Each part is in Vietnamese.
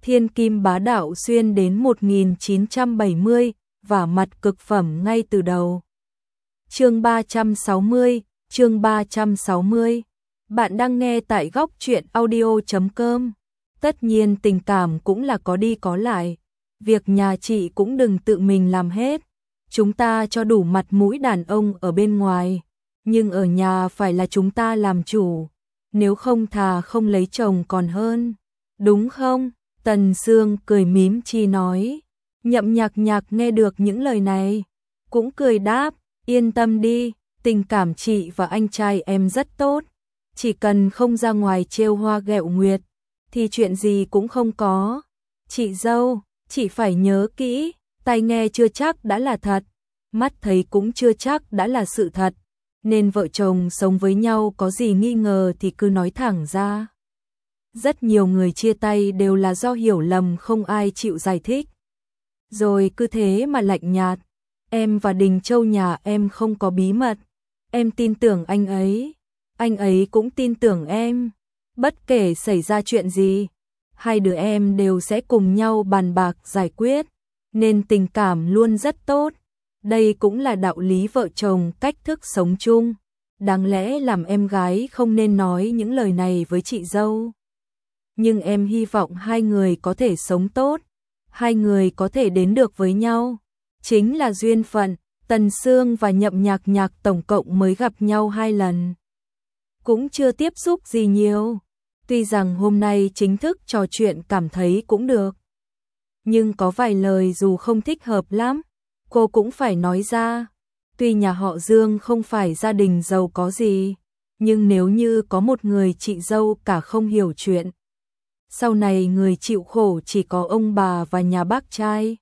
thiên kim bá đạo xuyên đến 1970, vả mặt cực phẩm ngay từ đầu. Chương 360, chương 360. Bạn đang nghe tại góc truyện audio.com. Tất nhiên tình cảm cũng là có đi có lại. Việc nhà chị cũng đừng tự mình làm hết. Chúng ta cho đủ mặt mũi đàn ông ở bên ngoài. Nhưng ở nhà phải là chúng ta làm chủ. Nếu không thà không lấy chồng còn hơn. Đúng không? Tần Sương cười mím chi nói. Nhậm Nhạc Nhạc nghe được những lời này. Cũng cười đáp. Yên tâm đi, tình cảm chị và anh trai em rất tốt. Chỉ cần không ra ngoài trêu hoa ghẹo nguyệt, thì chuyện gì cũng không có. Chị dâu, chị phải nhớ kỹ, tai nghe chưa chắc đã là thật, mắt thấy cũng chưa chắc đã là sự thật. Nên vợ chồng sống với nhau có gì nghi ngờ thì cứ nói thẳng ra. Rất nhiều người chia tay đều là do hiểu lầm không ai chịu giải thích. Rồi cứ thế mà lạnh nhạt. Em và Đình Châu nhà em không có bí mật. Em tin tưởng anh ấy cũng tin tưởng em. Bất kể xảy ra chuyện gì, hai đứa em đều sẽ cùng nhau bàn bạc giải quyết. Nên tình cảm luôn rất tốt. Đây cũng là đạo lý vợ chồng cách thức sống chung. Đáng lẽ làm em gái không nên nói những lời này với chị dâu. Nhưng em hy vọng hai người có thể sống tốt. Hai người có thể đến được với nhau. Chính là duyên phận. Tần Sương và Nhậm Nhạc Nhạc tổng cộng mới gặp nhau 2 lần. Cũng chưa tiếp xúc gì nhiều. Tuy rằng hôm nay chính thức trò chuyện cảm thấy cũng được. Nhưng có vài lời dù không thích hợp lắm, cô cũng phải nói ra. Tuy nhà họ Dương không phải gia đình giàu có gì, nhưng nếu như có một người chị dâu cả không hiểu chuyện, sau này người chịu khổ chỉ có ông bà và nhà bác trai.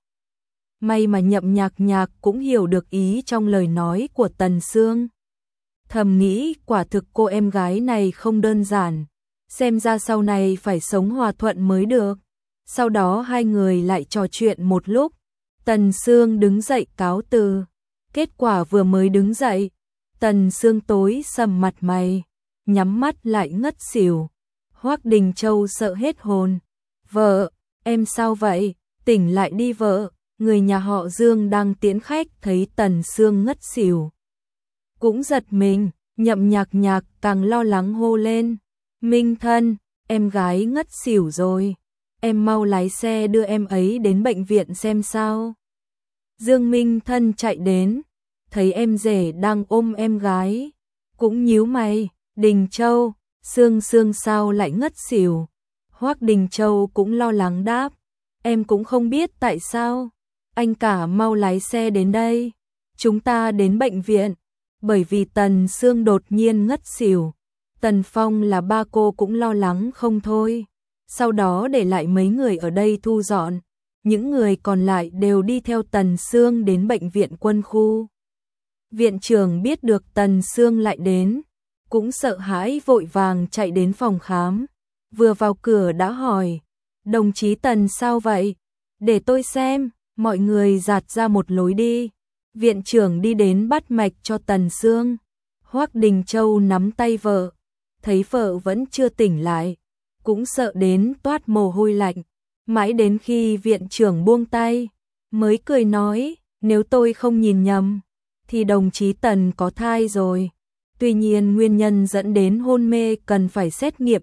May mà Nhậm Nhạc Nhạc cũng hiểu được ý trong lời nói của Tần Sương. Thầm nghĩ quả thực cô em gái này không đơn giản, xem ra sau này phải sống hòa thuận mới được. Sau đó hai người lại trò chuyện một lúc, Tần Sương đứng dậy cáo từ. Kết quả vừa mới đứng dậy, Tần Sương tối sầm mặt mày, nhắm mắt lại ngất xỉu. Hoắc Đình Châu sợ hết hồn. Vợ, em sao vậy? Tỉnh lại đi vợ. Người nhà họ Dương đang tiễn khách thấy Tần Sương ngất xỉu. Cũng giật mình, Nhậm Nhạc Nhạc càng lo lắng hô lên. Minh Thân, em gái ngất xỉu rồi. Em mau lái xe đưa em ấy đến bệnh viện xem sao. Dương Minh Thân chạy đến, thấy em rể đang ôm em gái. Cũng nhíu mày, Đình Châu, Sương Sương sao lại ngất xỉu. Hoắc Đình Châu cũng lo lắng đáp. Em cũng không biết tại sao. Anh cả mau lái xe đến đây. Chúng ta đến bệnh viện. Bởi vì Tần Sương đột nhiên ngất xỉu. Tần Phong là ba cô cũng lo lắng không thôi. Sau đó để lại mấy người ở đây thu dọn. Những người còn lại đều đi theo Tần Sương đến bệnh viện quân khu. Viện trưởng biết được Tần Sương lại đến, cũng sợ hãi vội vàng chạy đến phòng khám. Vừa vào cửa đã hỏi, đồng chí Tần sao vậy? Để tôi xem. Mọi người dạt ra một lối đi. Viện trưởng đi đến bắt mạch cho Tần Sương. Hoắc Đình Châu nắm tay vợ, thấy vợ vẫn chưa tỉnh lại, cũng sợ đến toát mồ hôi lạnh. Mãi đến khi viện trưởng buông tay, mới cười nói, nếu tôi không nhìn nhầm, thì đồng chí Tần có thai rồi. Tuy nhiên nguyên nhân dẫn đến hôn mê cần phải xét nghiệm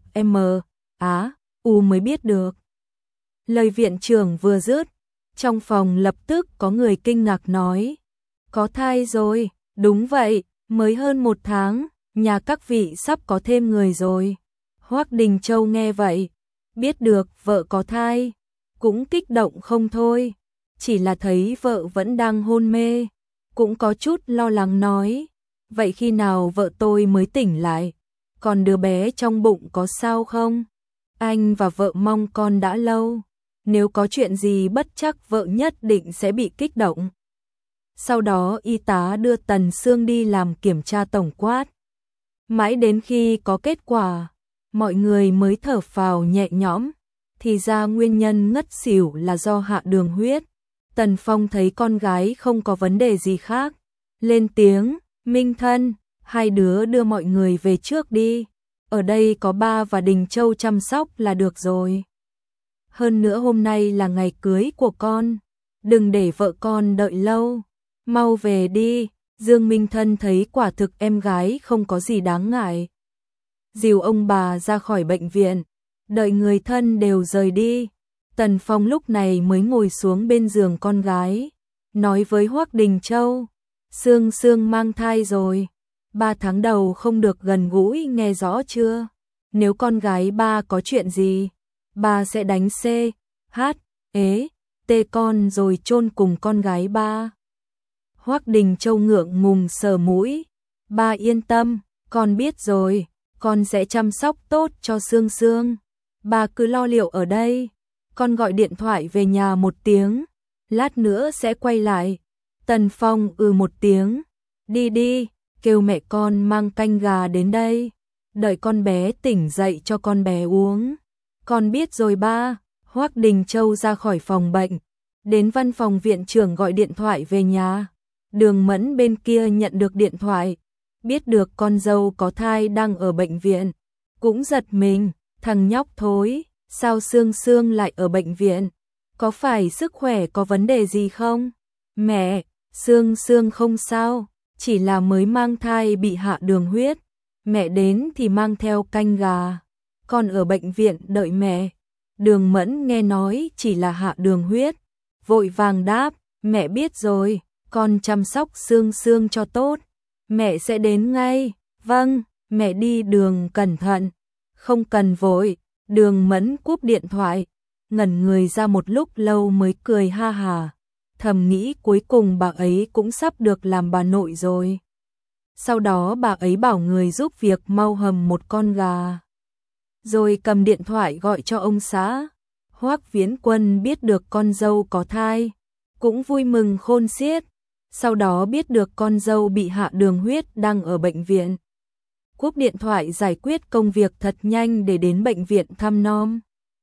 MRI mới biết được. Lời viện trưởng vừa dứt, trong phòng lập tức có người kinh ngạc nói. Có thai rồi, đúng vậy, mới hơn 1 tháng, nhà các vị sắp có thêm người rồi. Hoắc Đình Châu nghe vậy, biết được vợ có thai, cũng kích động không thôi. Chỉ là thấy vợ vẫn đang hôn mê, cũng có chút lo lắng nói. Vậy khi nào vợ tôi mới tỉnh lại? Còn đứa bé trong bụng có sao không? Anh và vợ mong con đã lâu. Nếu có chuyện gì bất chắc vợ nhất định sẽ bị kích động. Sau đó y tá đưa Tần Sương đi làm kiểm tra tổng quát. Mãi đến khi có kết quả, mọi người mới thở phào nhẹ nhõm. Thì ra nguyên nhân ngất xỉu là do hạ đường huyết. Tần Phong thấy con gái không có vấn đề gì khác, lên tiếng, Minh Thân, hai đứa đưa mọi người về trước đi. Ở đây có ba và Đình Châu chăm sóc là được rồi. Hơn nữa hôm nay là ngày cưới của con, đừng để vợ con đợi lâu, mau về đi. Dương Minh Thân thấy quả thực em gái không có gì đáng ngại. Dìu ông bà ra khỏi bệnh viện, đợi người thân đều rời đi. Tần Phong lúc này mới ngồi xuống bên giường con gái, nói với Hoắc Đình Châu, Sương Sương mang thai rồi, 3 tháng đầu không được gần gũi, nghe rõ chưa? Nếu con gái ba có chuyện gì, ba sẽ đánh C, H, ế, T con rồi chôn cùng con gái ba. Hoắc Đình Châu ngượng ngùng sờ mũi, ba yên tâm, con biết rồi, con sẽ chăm sóc tốt cho Sương Sương. Ba cứ lo liệu ở đây, con gọi điện thoại về nhà một tiếng, lát nữa sẽ quay lại. Tần Phong một tiếng, đi đi, kêu mẹ con mang canh gà đến đây, đợi con bé tỉnh dậy cho con bé uống. Con biết rồi ba. Hoắc Đình Châu ra khỏi phòng bệnh, đến văn phòng viện trưởng gọi điện thoại về nhà. Đường Mẫn bên kia nhận được điện thoại, biết được con dâu có thai đang ở bệnh viện, cũng giật mình, thằng nhóc thối, sao Sương Sương lại ở bệnh viện? Có phải sức khỏe có vấn đề gì không? Mẹ, Sương Sương không sao, chỉ là mới mang thai bị hạ đường huyết. Mẹ đến thì mang theo canh gà, con ở bệnh viện đợi mẹ. Đường Mẫn nghe nói chỉ là hạ đường huyết, vội vàng đáp, mẹ biết rồi, con chăm sóc Sương Sương cho tốt, mẹ sẽ đến ngay. Vâng, mẹ đi đường cẩn thận. Không cần vội. Đường Mẫn cúp điện thoại, ngẩn người ra một lúc lâu mới cười ha hà, thầm nghĩ cuối cùng bà ấy cũng sắp được làm bà nội rồi. Sau đó bà ấy bảo người giúp việc mau hầm một con gà, rồi cầm điện thoại gọi cho ông xã. Hoắc Viễn Quân biết được con dâu có thai, cũng vui mừng khôn xiết. Sau đó biết được con dâu bị hạ đường huyết đang ở bệnh viện, cúp điện thoại giải quyết công việc thật nhanh để đến bệnh viện thăm nom.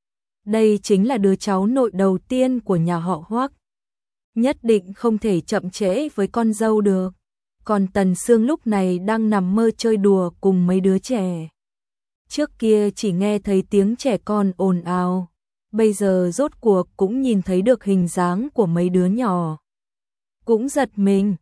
Đây chính là đứa cháu nội đầu tiên của nhà họ Hoắc, nhất định không thể chậm trễ với con dâu được. Còn Tần Sương lúc này đang nằm mơ chơi đùa cùng mấy đứa trẻ. Trước kia chỉ nghe thấy tiếng trẻ con ồn ào, bây giờ rốt cuộc cũng nhìn thấy được hình dáng của mấy đứa nhỏ. Cũng giật mình,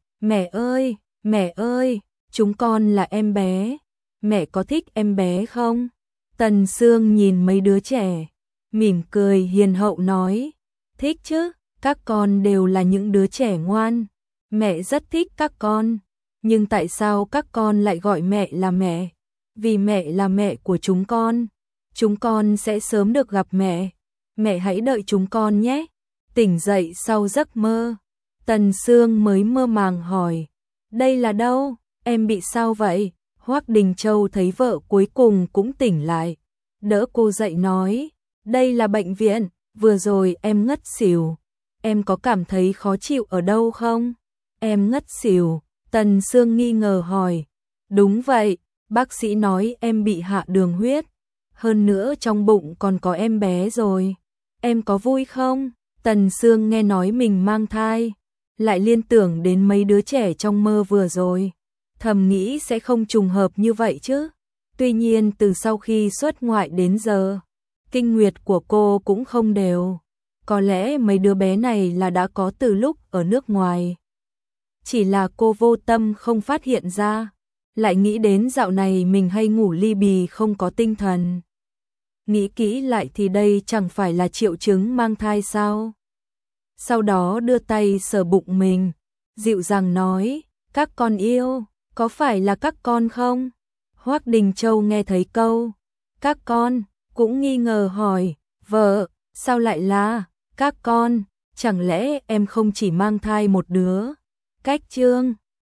mẹ ơi, chúng con là em bé, mẹ có thích em bé không? Tần Sương nhìn mấy đứa trẻ, mỉm cười hiền hậu nói, thích chứ, các con đều là những đứa trẻ ngoan, mẹ rất thích các con. Nhưng tại sao các con lại gọi mẹ là mẹ? Vì mẹ là mẹ của chúng con sẽ sớm được gặp mẹ hãy đợi chúng con nhé. Tỉnh dậy sau giấc mơ, Tần Sương mới mơ màng hỏi, đây là đâu, em bị sao vậy? Hoắc Đình Châu thấy vợ cuối cùng cũng tỉnh lại, đỡ cô dậy nói, đây là bệnh viện, vừa rồi em ngất xỉu, em có cảm thấy khó chịu ở đâu không? Em ngất xỉu. Tần Sương nghi ngờ hỏi, đúng vậy, bác sĩ nói em bị hạ đường huyết, hơn nữa trong bụng còn có em bé rồi, em có vui không? Tần Sương nghe nói mình mang thai, lại liên tưởng đến mấy đứa trẻ trong mơ vừa rồi, thầm nghĩ sẽ không trùng hợp như vậy chứ. Tuy nhiên từ sau khi xuất ngoại đến giờ, kinh nguyệt của cô cũng không đều, có lẽ mấy đứa bé này là đã có từ lúc ở nước ngoài. Chỉ là cô vô tâm không phát hiện ra, lại nghĩ đến dạo này mình hay ngủ li bì không có tinh thần. Nghĩ kỹ lại thì đây chẳng phải là triệu chứng mang thai sao? Sau đó đưa tay sờ bụng mình, dịu dàng nói, các con yêu, có phải là các con không? Hoắc Đình Châu nghe thấy câu, các con, cũng nghi ngờ hỏi, vợ, sao lại là, các con, chẳng lẽ em không chỉ mang thai một đứa? Cách Trương,